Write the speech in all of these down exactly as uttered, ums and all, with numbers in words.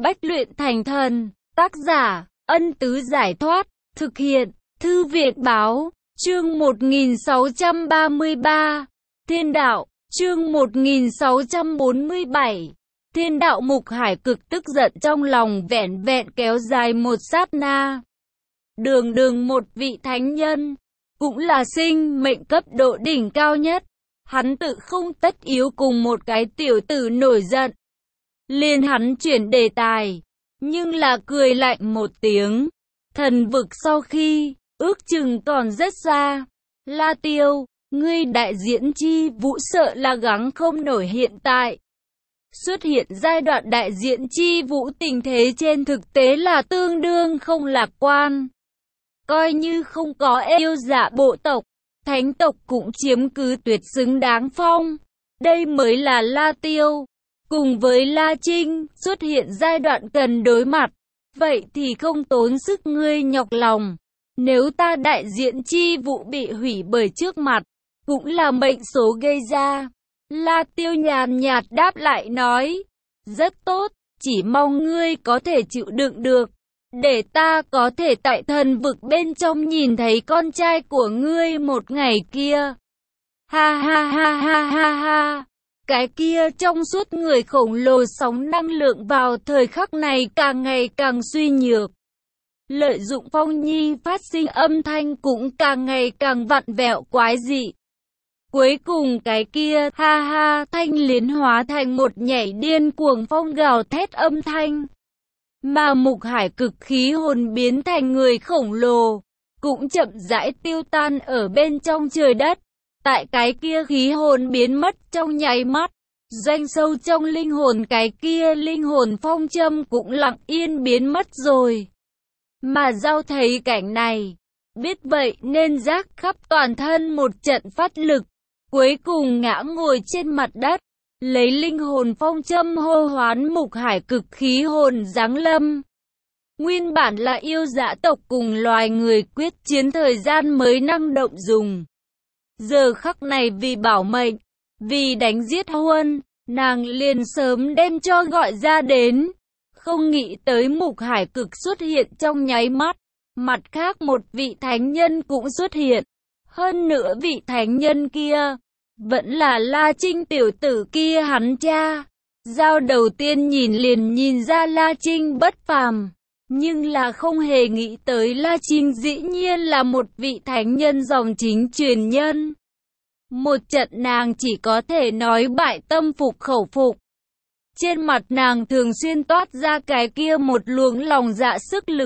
Bách luyện thành thần. Tác giả, Ân Tứ Giải Thoát. Thực hiện, Thư viện Báo. Chương một nghìn sáu trăm ba mươi ba. Thiên đạo. Chương một nghìn sáu trăm bốn mươi bảy. Thiên đạo. Mục Hải cực tức giận trong lòng vẹn vẹn kéo dài một sát na. Đường đường một vị thánh nhân, cũng là sinh mệnh cấp độ đỉnh cao nhất. Hắn tự không tất yếu cùng một cái tiểu tử nổi giận. Liền hắn chuyển đề tài, nhưng là cười lạnh một tiếng. Thần vực sau khi, ước chừng còn rất xa. La Tiêu, ngươi đại diễn chi vũ sợ là gắng không nổi hiện tại. Xuất hiện giai đoạn đại diễn chi vũ tình thế trên thực tế là tương đương không lạc quan. Coi như không có yêu dạ bộ tộc, thánh tộc cũng chiếm cứ tuyệt xứng đáng phong. Đây mới là La Tiêu. Cùng với La Trinh xuất hiện giai đoạn cần đối mặt. Vậy thì không tốn sức ngươi nhọc lòng. Nếu ta đại diện chi vụ bị hủy bởi trước mặt, cũng là mệnh số gây ra. La Tiêu nhàn nhạt đáp lại nói. Rất tốt, chỉ mong ngươi có thể chịu đựng được. Để ta có thể tại thần vực bên trong nhìn thấy con trai của ngươi một ngày kia. Ha ha ha ha ha ha. Cái kia trong suốt người khổng lồ sóng năng lượng vào thời khắc này càng ngày càng suy nhược. Lợi dụng Phong Nhi phát sinh âm thanh cũng càng ngày càng vặn vẹo quái dị. Cuối cùng cái kia ha ha thanh liến hóa thành một nhảy điên cuồng phong gào thét âm thanh. Mà Mục Hải cực khí hồn biến thành người khổng lồ, cũng chậm rãi tiêu tan ở bên trong trời đất. Tại cái kia khí hồn biến mất trong nháy mắt, doanh sâu trong linh hồn cái kia linh hồn phong châm cũng lặng yên biến mất rồi. Mà Giao thấy cảnh này, biết vậy nên rác khắp toàn thân một trận phát lực, cuối cùng ngã ngồi trên mặt đất, lấy linh hồn phong châm hô hoán Mục Hải cực khí hồn giáng lâm. Nguyên bản là yêu dã tộc cùng loài người quyết chiến thời gian mới năng động dùng. Giờ khắc này vì bảo mệnh, vì đánh giết Huân, nàng liền sớm đem cho gọi ra đến. Không nghĩ tới Mục Hải cực xuất hiện trong nháy mắt. Mặt khác một vị thánh nhân cũng xuất hiện. Hơn nữa vị thánh nhân kia, vẫn là La Trinh tiểu tử kia hắn cha. Giao đầu tiên nhìn liền nhìn ra La Trinh bất phàm. Nhưng là không hề nghĩ tới La Trinh dĩ nhiên là một vị thánh nhân dòng chính truyền nhân. Một trận nàng chỉ có thể nói bại tâm phục khẩu phục. Trên mặt nàng thường xuyên toát ra cái kia một luồng lòng dạ sức lực.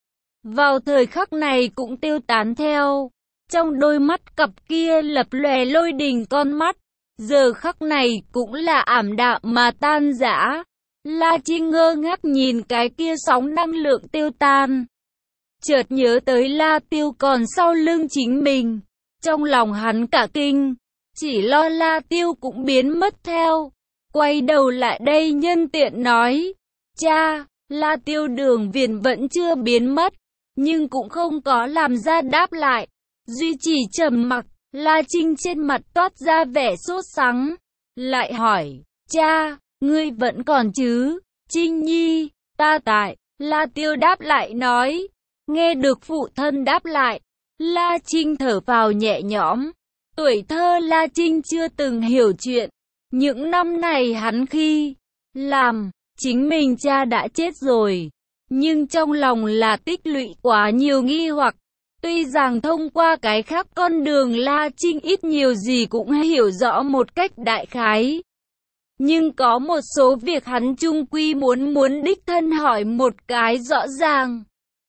Vào thời khắc này cũng tiêu tán theo. Trong đôi mắt cặp kia lập lòe lôi đình con mắt. Giờ khắc này cũng là ảm đạm mà tan rã. La Trinh ngơ ngác nhìn cái kia sóng năng lượng tiêu tan. Chợt nhớ tới La Tiêu còn sau lưng chính mình. Trong lòng hắn cả kinh. Chỉ lo La Tiêu cũng biến mất theo. Quay đầu lại đây nhân tiện nói. Cha, La Tiêu Đường Viền vẫn chưa biến mất. Nhưng cũng không có làm ra đáp lại. Duy trì trầm mặc. La Trinh trên mặt toát ra vẻ sốt sắng. Lại hỏi. Cha, ngươi vẫn còn chứ? Trinh Nhi, ta tại. La Tiêu đáp lại nói. Nghe được phụ thân đáp lại. La Trinh thở phào nhẹ nhõm. Tuổi thơ La Trinh chưa từng hiểu chuyện. Những năm này hắn khi làm, chính mình cha đã chết rồi. Nhưng trong lòng là tích lũy quá nhiều nghi hoặc. Tuy rằng thông qua cái khác con đường La Trinh ít nhiều gì cũng hiểu rõ một cách đại khái. Nhưng có một số việc hắn chung quy muốn muốn đích thân hỏi một cái rõ ràng.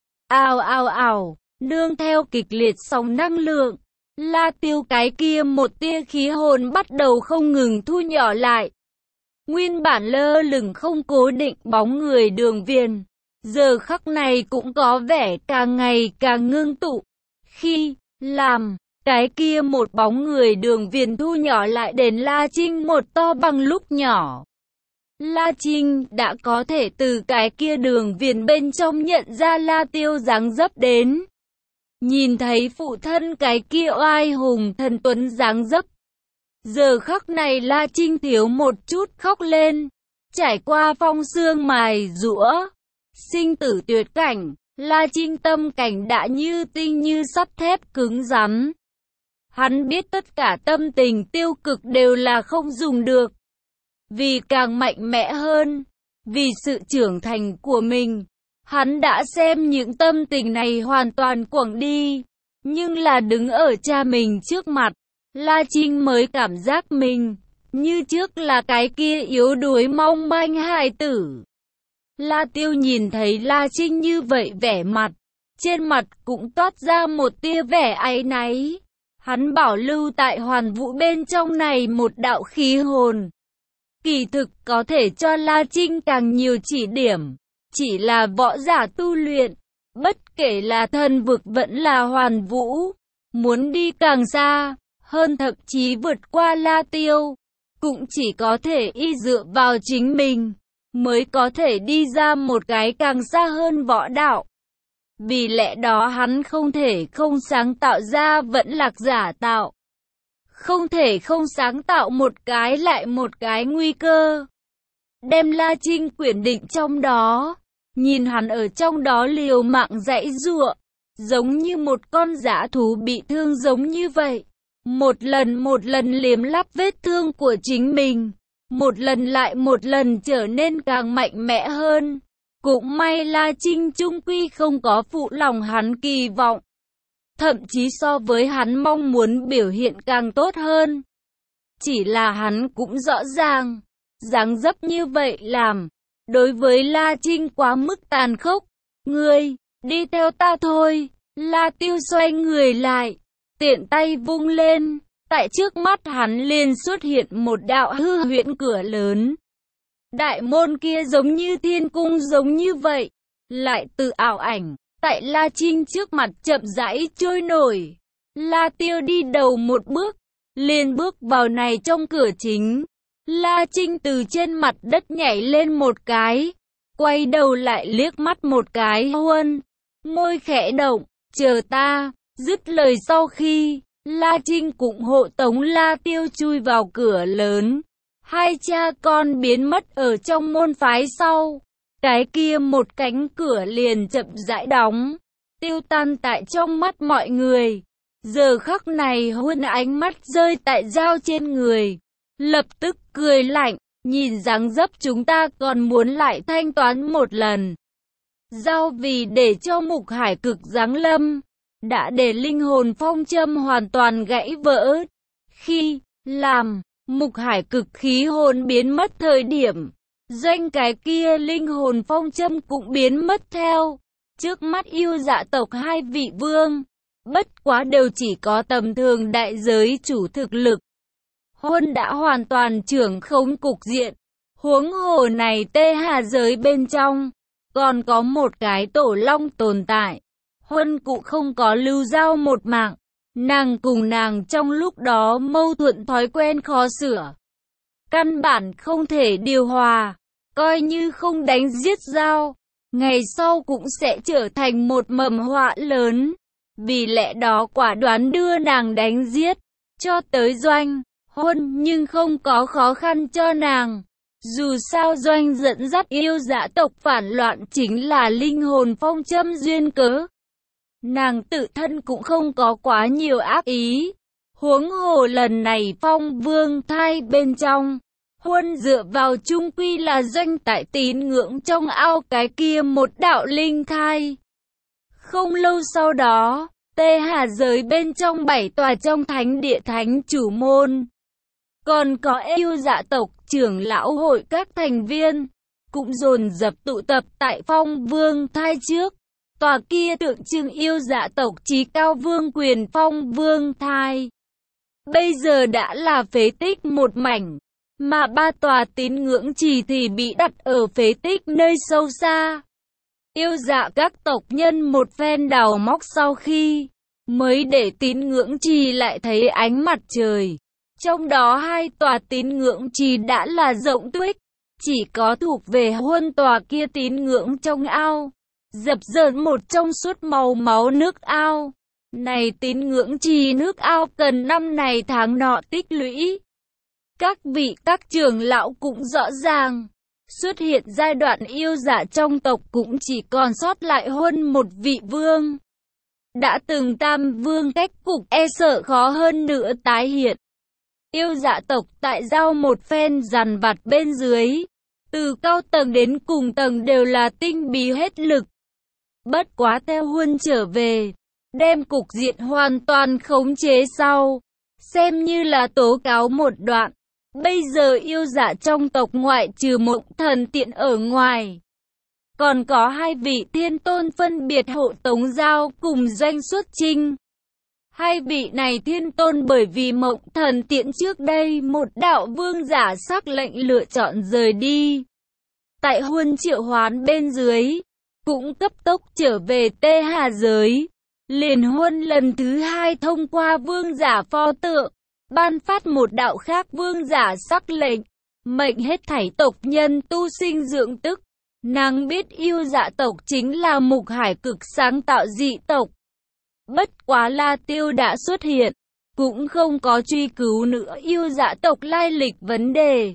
Ào ào ào, nương theo kịch liệt sóng năng lượng. La Tiêu cái kia một tia khí hồn bắt đầu không ngừng thu nhỏ lại. Nguyên bản lơ lửng không cố định bóng người Đường Viền, giờ khắc này cũng có vẻ càng ngày càng ngưng tụ. Khi làm, cái kia một bóng người Đường Viền thu nhỏ lại đến La Trinh một to bằng lúc nhỏ. La Trinh đã có thể từ cái kia Đường Viền bên trong nhận ra La Tiêu dáng dấp đến. Nhìn thấy phụ thân cái kia oai hùng thần tuấn dáng dấp. Giờ khắc này La Trinh thiếu một chút khóc lên. trải qua phong sương mài giũa, sinh tử tuyệt cảnh, La Trinh tâm cảnh đã như tinh như sắt thép cứng rắn. Hắn biết tất cả tâm tình tiêu cực đều là không dùng được. Vì càng mạnh mẽ hơn, vì sự trưởng thành của mình, hắn đã xem những tâm tình này hoàn toàn quẳng đi. Nhưng là đứng ở cha mình trước mặt, La Trinh mới cảm giác mình như trước là cái kia yếu đuối mong manh hài tử. La Tiêu nhìn thấy La Trinh như vậy vẻ mặt, trên mặt cũng toát ra một tia vẻ áy náy. Hắn bảo lưu tại Hoàn Vũ bên trong này một đạo khí hồn. Kỳ thực có thể cho La Trinh càng nhiều chỉ điểm, chỉ là võ giả tu luyện, bất kể là thần vực vẫn là Hoàn Vũ, muốn đi càng xa, hơn thậm chí vượt qua La Tiêu, cũng chỉ có thể y dựa vào chính mình, mới có thể đi ra một cái càng xa hơn võ đạo. Vì lẽ đó hắn không thể không sáng tạo ra vẫn lạc giả tạo. Không thể không sáng tạo một cái lại một cái nguy cơ. Đem La Trinh quyển định trong đó, nhìn hắn ở trong đó liều mạng giãy giụa, giống như một con dã thú bị thương giống như vậy. Một lần một lần liếm láp vết thương của chính mình, một lần lại một lần trở nên càng mạnh mẽ hơn. Cũng may La Trinh chung quy không có phụ lòng hắn kỳ vọng, thậm chí so với hắn mong muốn biểu hiện càng tốt hơn. Chỉ là hắn cũng rõ ràng, dáng dấp như vậy làm, đối với La Trinh quá mức tàn khốc. Ngươi, đi theo ta thôi. La Tiêu xoay người lại, tiện tay vung lên, tại trước mắt hắn liền xuất hiện một đạo hư huyễn cửa lớn. Đại môn kia giống như thiên cung giống như vậy, lại từ ảo ảnh, tại La Trinh trước mặt chậm rãi trôi nổi. La Tiêu đi đầu một bước, liền bước vào này trong cửa chính. La Trinh từ trên mặt đất nhảy lên một cái, quay đầu lại liếc mắt một cái Huân, môi khẽ động, chờ ta. Dứt lời sau khi, La Trinh cũng hộ tống La Tiêu chui vào cửa lớn. Hai cha con biến mất ở trong môn phái sau. Cái kia một cánh cửa liền chậm rãi đóng, tiêu tan tại trong mắt mọi người. Giờ khắc này Huân ánh mắt rơi tại dao trên người, lập tức cười lạnh, nhìn dáng dấp chúng ta còn muốn lại thanh toán một lần. Dao vì để cho Mục Hải Cực giáng lâm, đã để linh hồn phong châm hoàn toàn gãy vỡ. Khi làm Mục Hải Cực khí hồn biến mất thời điểm, doanh cái kia linh hồn phong châm cũng biến mất theo. Trước mắt yêu dạ tộc hai vị vương, bất quá đều chỉ có tầm thường đại giới chủ thực lực. Huân đã hoàn toàn trưởng khống cục diện. Huống hồ này Tê Hà giới bên trong, còn có một cái tổ long tồn tại. Huân cũng không có lưu giao một mạng. Nàng cùng nàng trong lúc đó mâu thuẫn thói quen khó sửa, căn bản không thể điều hòa. Coi như không đánh giết Giao, ngày sau cũng sẽ trở thành một mầm họa lớn. Vì lẽ đó quả đoán đưa nàng đánh giết, cho tới doanh, Huân, nhưng không có khó khăn cho nàng. Dù sao doanh dẫn dắt yêu dã tộc phản loạn chính là linh hồn phong châm duyên cớ. Nàng tự thân cũng không có quá nhiều ác ý. Huống hồ lần này Phong Vương thai bên trong, Huân dựa vào chung quy là doanh tại tín ngưỡng trong ao cái kia một đạo linh thai. Không lâu sau đó, Tê Hà giới bên trong bảy tòa trong thánh địa thánh chủ môn, còn có yêu dạ tộc trưởng lão hội các thành viên, cũng dồn dập tụ tập tại Phong Vương thai trước. Tòa kia tượng trưng yêu dạ tộc chí cao vương quyền Phong Vương thai, bây giờ đã là phế tích một mảnh, mà ba tòa tín ngưỡng trì thì bị đặt ở phế tích nơi sâu xa. Yêu dạ các tộc nhân một phen đào móc sau khi, mới để tín ngưỡng trì lại thấy ánh mặt trời. Trong đó hai tòa tín ngưỡng trì đã là rộng tuếch, chỉ có thuộc về Huân tòa kia tín ngưỡng trong ao, dập dờn một trong suốt màu máu nước ao. Này tín ngưỡng trì nước ao cần năm này tháng nọ tích lũy. Các vị các trưởng lão cũng rõ ràng, xuất hiện giai đoạn yêu dạ trong tộc cũng chỉ còn sót lại hơn một vị vương. Đã từng tam vương cách cục e sợ khó hơn nữa tái hiện. Yêu dạ tộc tại giao một phen dằn vặt bên dưới, từ cao tầng đến cùng tầng đều là tinh bí hết lực. Bất quá theo Huân trở về, đem cục diện hoàn toàn khống chế sau, xem như là tố cáo một đoạn. Bây giờ yêu dạ trong tộc ngoại trừ Mộng Thần Tiện ở ngoài, còn có hai vị thiên tôn phân biệt hộ tống giao cùng Doanh Xuất Trinh. Hai vị này thiên tôn bởi vì Mộng Thần Tiện trước đây một đạo vương giả sắc lệnh lựa chọn rời đi. Tại Huân triệu hoán bên dưới, cũng cấp tốc trở về Tê Hà giới. Liền Huân lần thứ hai thông qua vương giả pho tượng, ban phát một đạo khác vương giả sắc lệnh, mệnh hết thảy tộc nhân tu sinh dưỡng tức. Nàng biết yêu dạ tộc chính là Mục Hải cực sáng tạo dị tộc. Bất quá La Tiêu đã xuất hiện, cũng không có truy cứu nữa yêu dạ tộc lai lịch vấn đề.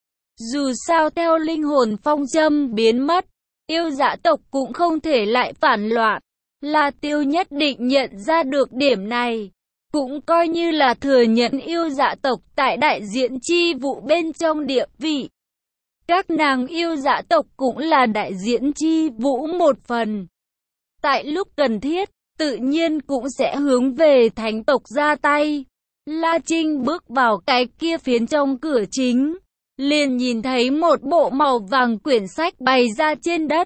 Dù sao theo linh hồn phong châm biến mất, yêu dạ tộc cũng không thể lại phản loạn. La Tiêu nhất định nhận ra được điểm này, cũng coi như là thừa nhận yêu dạ tộc tại đại diện chi vụ bên trong địa vị. Các nàng yêu dạ tộc cũng là đại diện chi vũ một phần. Tại lúc cần thiết, tự nhiên cũng sẽ hướng về thánh tộc ra tay. La Trinh bước vào cái kia phiến trong cửa chính, liền nhìn thấy một bộ màu vàng quyển sách bày ra trên đất.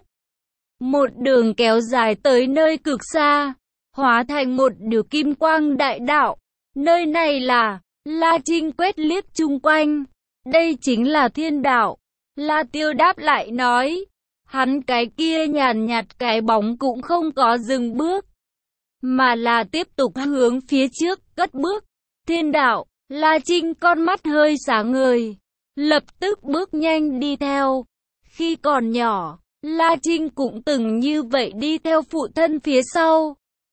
Một đường kéo dài tới nơi cực xa, hóa thành một điều kim quang đại đạo. Nơi này là, La Trinh quét liếc chung quanh. Đây chính là thiên đạo. La Tiêu đáp lại nói, hắn cái kia nhàn nhạt cái bóng cũng không có dừng bước, mà là tiếp tục hướng phía trước, cất bước. Thiên đạo, La Trinh con mắt hơi sáng ngời, lập tức bước nhanh đi theo. Khi còn nhỏ, La Trinh cũng từng như vậy đi theo phụ thân phía sau.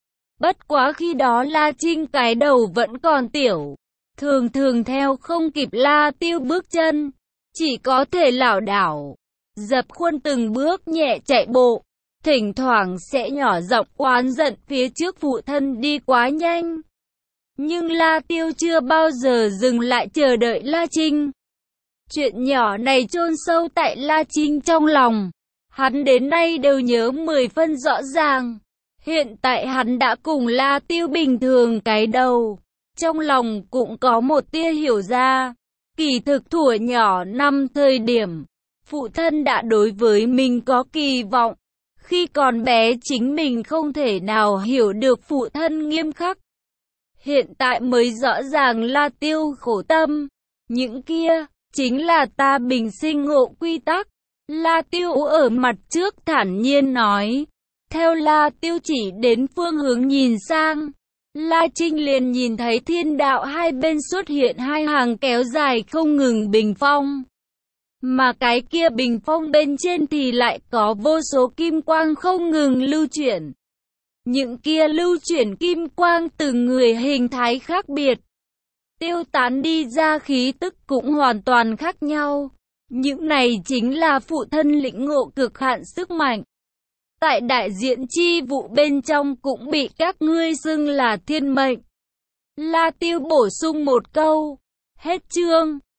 Bất quá khi đó La Trinh cái đầu vẫn còn tiểu, thường thường theo không kịp La Tiêu bước chân, chỉ có thể lảo đảo, dập khuôn từng bước nhẹ chạy bộ, thỉnh thoảng sẽ nhỏ giọng oán giận phía trước phụ thân đi quá nhanh. Nhưng La Tiêu chưa bao giờ dừng lại chờ đợi La Trinh. Chuyện nhỏ này chôn sâu tại La Trinh trong lòng, hắn đến nay đều nhớ mười phân rõ ràng. Hiện tại hắn đã cùng La Tiêu bình thường cái đầu, trong lòng cũng có một tia hiểu ra. Kỳ thực thuở nhỏ năm thời điểm, phụ thân đã đối với mình có kỳ vọng. Khi còn bé chính mình không thể nào hiểu được phụ thân nghiêm khắc. Hiện tại mới rõ ràng La Tiêu khổ tâm. Những kia, chính là ta bình sinh ngộ quy tắc. La Tiêu ở mặt trước thản nhiên nói. Theo La Tiêu chỉ đến phương hướng nhìn sang, La Trinh liền nhìn thấy thiên đạo hai bên xuất hiện hai hàng kéo dài không ngừng bình phong. Mà cái kia bình phong bên trên thì lại có vô số kim quang không ngừng lưu chuyển. Những kia lưu chuyển kim quang từng người hình thái khác biệt, tiêu tán đi ra khí tức cũng hoàn toàn khác nhau. Những này chính là phụ thân lĩnh ngộ cực hạn sức mạnh. Tại đại diện chi vụ bên trong cũng bị các ngươi xưng là thiên mệnh. La Tiêu bổ sung một câu. Hết chương.